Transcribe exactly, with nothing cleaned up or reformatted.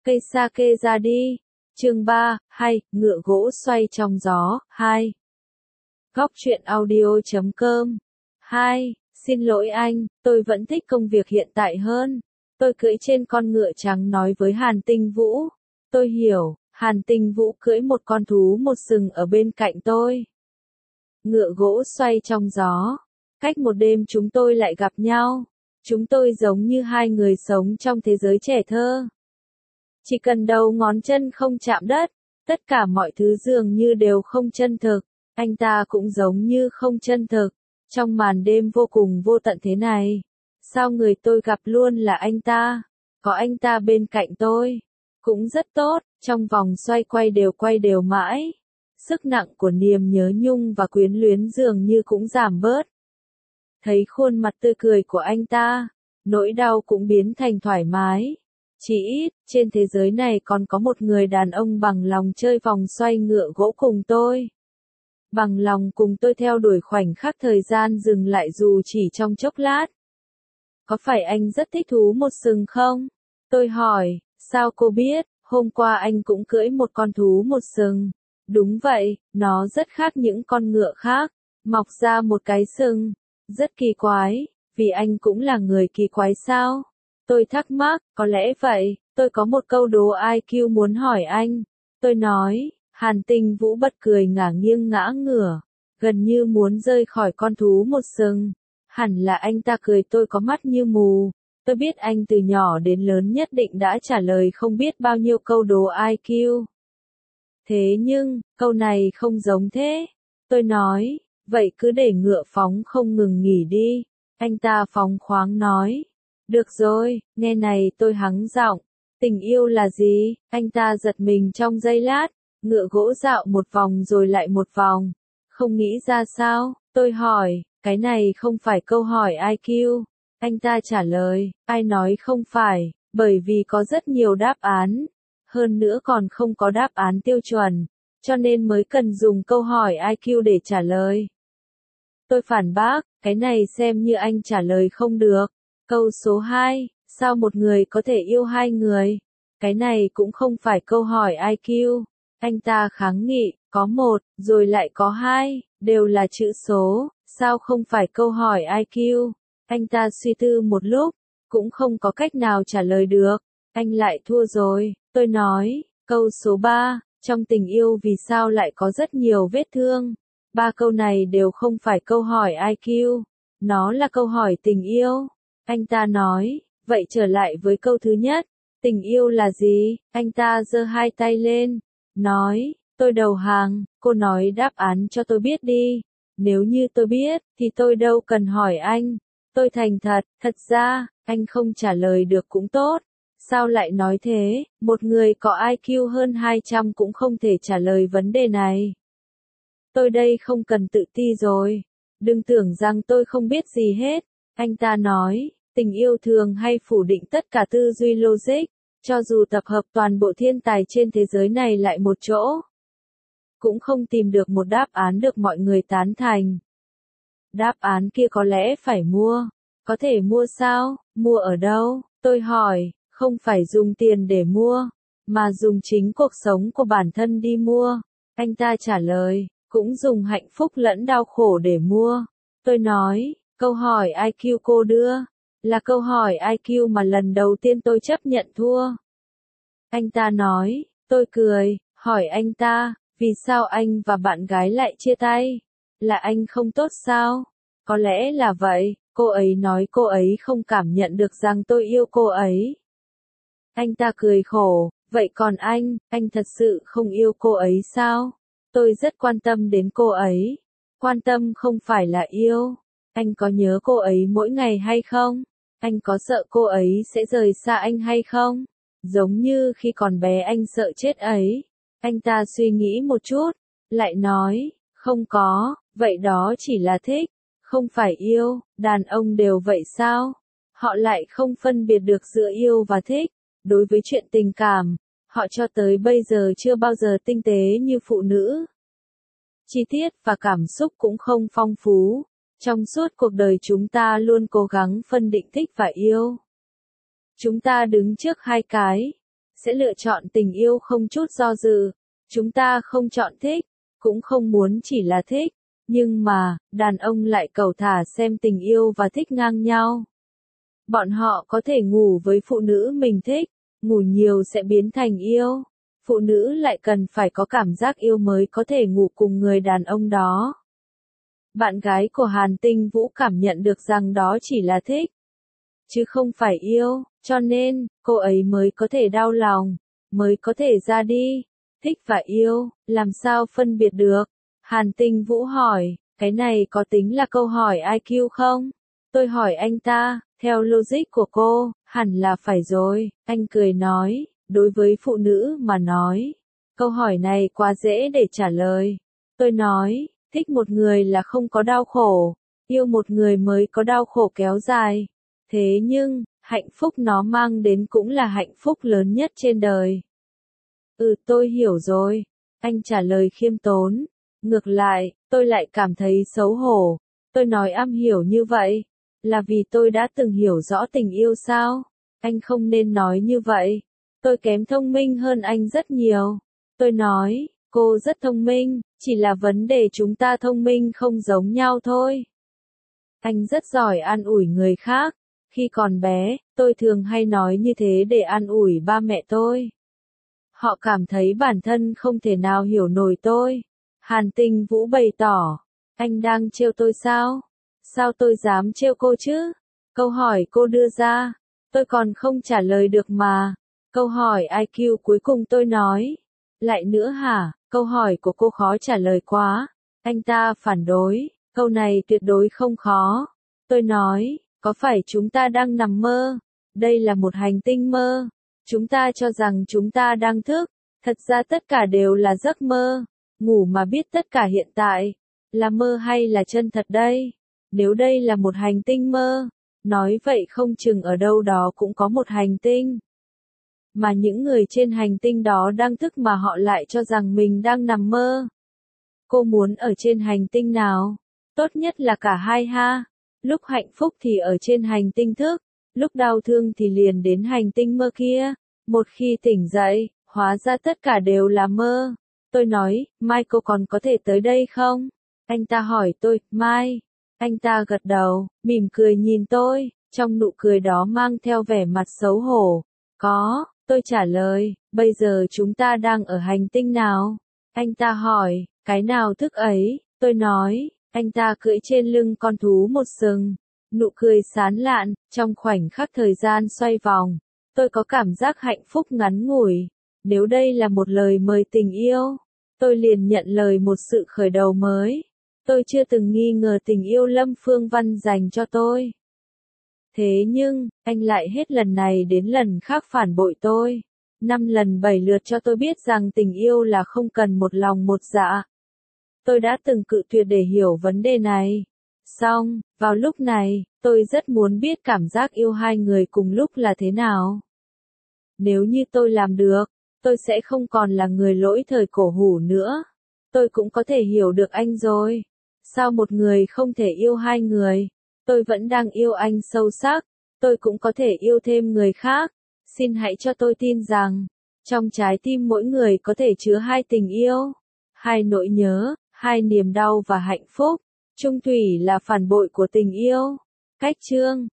Cây sake ra đi. Chương ba, hay, ngựa gỗ xoay trong gió, hai. Góc truyện audio chấm com. hai. Xin lỗi anh, tôi vẫn thích công việc hiện tại hơn. Tôi cưỡi trên con ngựa trắng nói với Hàn Tinh Vũ. Tôi hiểu, Hàn Tinh Vũ cưỡi một con thú một sừng ở bên cạnh tôi. Ngựa gỗ xoay trong gió. Cách một đêm chúng tôi lại gặp nhau. Chúng tôi giống như hai người sống trong thế giới trẻ thơ. Chỉ cần đầu ngón chân không chạm đất, tất cả mọi thứ dường như đều không chân thực. Anh ta cũng giống như không chân thực. Trong màn đêm vô cùng vô tận thế này, sao người tôi gặp luôn là anh ta? Có anh ta bên cạnh tôi, cũng rất tốt, trong vòng xoay quay đều quay đều mãi. Sức nặng của niềm nhớ nhung và quyến luyến dường như cũng giảm bớt. Thấy khuôn mặt tươi cười của anh ta, nỗi đau cũng biến thành thoải mái. Chỉ ít, trên thế giới này còn có một người đàn ông bằng lòng chơi vòng xoay ngựa gỗ cùng tôi. Bằng lòng cùng tôi theo đuổi khoảnh khắc thời gian dừng lại dù chỉ trong chốc lát. Có phải anh rất thích thú một sừng không? Tôi hỏi, sao cô biết, hôm qua anh cũng cưỡi một con thú một sừng. Đúng vậy, nó rất khác những con ngựa khác, mọc ra một cái sừng. Rất kỳ quái, vì anh cũng là người kỳ quái sao? Tôi thắc mắc, có lẽ vậy, tôi có một câu đố i kiu muốn hỏi anh. Tôi nói, Hàn Tinh Vũ bật cười ngả nghiêng ngã ngửa, gần như muốn rơi khỏi con thú một sừng. Hẳn là anh ta cười tôi có mắt như mù. Tôi biết anh từ nhỏ đến lớn nhất định đã trả lời không biết bao nhiêu câu đố i kiu. Thế nhưng, câu này không giống thế. Tôi nói, vậy cứ để ngựa phóng không ngừng nghỉ đi. Anh ta phóng khoáng nói. Được rồi, nghe này tôi hắng giọng. Tình yêu là gì? Anh ta giật mình trong giây lát. Ngựa gỗ dạo một vòng rồi lại một vòng. Không nghĩ ra sao? Tôi hỏi, cái này không phải câu hỏi i kiu. Anh ta trả lời, ai nói không phải, bởi vì có rất nhiều đáp án. Hơn nữa còn không có đáp án tiêu chuẩn, cho nên mới cần dùng câu hỏi i kiu để trả lời. Tôi phản bác, cái này xem như anh trả lời không được. Câu số hai, sao một người có thể yêu hai người? Cái này cũng không phải câu hỏi i kiu. Anh ta kháng nghị, có một, rồi lại có hai, đều là chữ số, sao không phải câu hỏi i kiu? Anh ta suy tư một lúc, cũng không có cách nào trả lời được. Anh lại thua rồi, tôi nói, câu số ba, trong tình yêu vì sao lại có rất nhiều vết thương? Ba câu này đều không phải câu hỏi i kiu, nó là câu hỏi tình yêu. Anh ta nói, vậy trở lại với câu thứ nhất, tình yêu là gì? Anh ta giơ hai tay lên, nói, tôi đầu hàng, cô nói đáp án cho tôi biết đi. Nếu như tôi biết, thì tôi đâu cần hỏi anh. Tôi thành thật, thật ra, anh không trả lời được cũng tốt. Sao lại nói thế, một người có i kiu hơn hai trăm cũng không thể trả lời vấn đề này. Tôi đây không cần tự ti rồi. Đừng tưởng rằng tôi không biết gì hết. Anh ta nói, tình yêu thường hay phủ định tất cả tư duy logic, cho dù tập hợp toàn bộ thiên tài trên thế giới này lại một chỗ, cũng không tìm được một đáp án được mọi người tán thành. Đáp án kia có lẽ phải mua. Có thể mua sao? Mua ở đâu? Tôi hỏi, không phải dùng tiền để mua, mà dùng chính cuộc sống của bản thân đi mua. Anh ta trả lời, cũng dùng hạnh phúc lẫn đau khổ để mua. Tôi nói, câu hỏi i kiu cô đưa, là câu hỏi i kiu mà lần đầu tiên tôi chấp nhận thua. Anh ta nói, tôi cười, hỏi anh ta, vì sao anh và bạn gái lại chia tay? Là anh không tốt sao? Có lẽ là vậy, cô ấy nói cô ấy không cảm nhận được rằng tôi yêu cô ấy. Anh ta cười khổ, vậy còn anh, anh thật sự không yêu cô ấy sao? Tôi rất quan tâm đến cô ấy. Quan tâm không phải là yêu. Anh có nhớ cô ấy mỗi ngày hay không? Anh có sợ cô ấy sẽ rời xa anh hay không? Giống như khi còn bé anh sợ chết ấy. Anh ta suy nghĩ một chút, lại nói, không có, vậy đó chỉ là thích, không phải yêu. Đàn ông đều vậy sao? Họ lại không phân biệt được giữa yêu và thích. Đối với chuyện tình cảm, họ cho tới bây giờ chưa bao giờ tinh tế như phụ nữ. Chi tiết và cảm xúc cũng không phong phú. Trong suốt cuộc đời chúng ta luôn cố gắng phân định thích và yêu. Chúng ta đứng trước hai cái. sẽ lựa chọn tình yêu không chút do dự. Chúng ta không chọn thích, cũng không muốn chỉ là thích, nhưng mà, đàn ông lại cầu thả xem tình yêu và thích ngang nhau. Bọn họ có thể ngủ với phụ nữ mình thích, ngủ nhiều sẽ biến thành yêu. Phụ nữ lại cần phải có cảm giác yêu mới có thể ngủ cùng người đàn ông đó. Bạn gái của Hàn Tinh Vũ cảm nhận được rằng đó chỉ là thích, chứ không phải yêu, cho nên, cô ấy mới có thể đau lòng, mới có thể ra đi. Thích và yêu, làm sao phân biệt được? Hàn Tinh Vũ hỏi, cái này có tính là câu hỏi i kiu không? Tôi hỏi anh ta, theo logic của cô, hẳn là phải rồi. Anh cười nói, đối với phụ nữ mà nói, câu hỏi này quá dễ để trả lời. Tôi nói, thích một người là không có đau khổ, yêu một người mới có đau khổ kéo dài. Thế nhưng, hạnh phúc nó mang đến cũng là hạnh phúc lớn nhất trên đời. Ừ, tôi hiểu rồi. Anh trả lời khiêm tốn. Ngược lại, tôi lại cảm thấy xấu hổ. Tôi nói am hiểu như vậy, là vì tôi đã từng hiểu rõ tình yêu sao? Anh không nên nói như vậy. Tôi kém thông minh hơn anh rất nhiều. Tôi nói, cô rất thông minh, chỉ là vấn đề chúng ta thông minh không giống nhau thôi. Anh rất giỏi an ủi người khác. Khi còn bé, tôi thường hay nói như thế để an ủi ba mẹ tôi. Họ cảm thấy bản thân không thể nào hiểu nổi tôi. Hàn Tinh Vũ bày tỏ, anh đang trêu tôi sao? Sao tôi dám trêu cô chứ? Câu hỏi cô đưa ra, tôi còn không trả lời được mà. Câu hỏi i kiu cuối cùng tôi nói. Lại nữa hả? Câu hỏi của cô khó trả lời quá. Anh ta phản đối, câu này tuyệt đối không khó. Tôi nói, có phải chúng ta đang nằm mơ? Đây là một hành tinh mơ. Chúng ta cho rằng chúng ta đang thức. Thật ra tất cả đều là giấc mơ. Ngủ mà biết tất cả hiện tại. Là mơ hay là chân thật đây? Nếu đây là một hành tinh mơ, nói vậy không chừng ở đâu đó cũng có một hành tinh. Mà những người trên hành tinh đó đang thức mà họ lại cho rằng mình đang nằm mơ. Cô muốn ở trên hành tinh nào? Tốt nhất là cả hai ha. Lúc hạnh phúc thì ở trên hành tinh thức, lúc đau thương thì liền đến hành tinh mơ kia. Một khi tỉnh dậy, hóa ra tất cả đều là mơ. Tôi nói, mai cô còn có thể tới đây không? Anh ta hỏi tôi, mai. Anh ta gật đầu, mỉm cười nhìn tôi, trong nụ cười đó mang theo vẻ mặt xấu hổ. Có, tôi trả lời, bây giờ chúng ta đang ở hành tinh nào? Anh ta hỏi, cái nào thức ấy? Tôi nói, anh ta cưỡi trên lưng con thú một sừng. Nụ cười sán lạn, trong khoảnh khắc thời gian xoay vòng. Tôi có cảm giác hạnh phúc ngắn ngủi. Nếu đây là một lời mời tình yêu, tôi liền nhận lời một sự khởi đầu mới. Tôi chưa từng nghi ngờ tình yêu Lâm Phương Văn dành cho tôi. Thế nhưng, anh lại hết lần này đến lần khác phản bội tôi. Năm lần bảy lượt cho tôi biết rằng tình yêu là không cần một lòng một dạ. Tôi đã từng cự tuyệt để hiểu vấn đề này. Xong, vào lúc này, tôi rất muốn biết cảm giác yêu hai người cùng lúc là thế nào. Nếu như tôi làm được, tôi sẽ không còn là người lỗi thời cổ hủ nữa. Tôi cũng có thể hiểu được anh rồi. Sao một người không thể yêu hai người? Tôi vẫn đang yêu anh sâu sắc. Tôi cũng có thể yêu thêm người khác. Xin hãy cho tôi tin rằng, trong trái tim mỗi người có thể chứa hai tình yêu, hai nỗi nhớ, hai niềm đau và hạnh phúc. Chung thủy là phản bội của tình yêu. Cách chương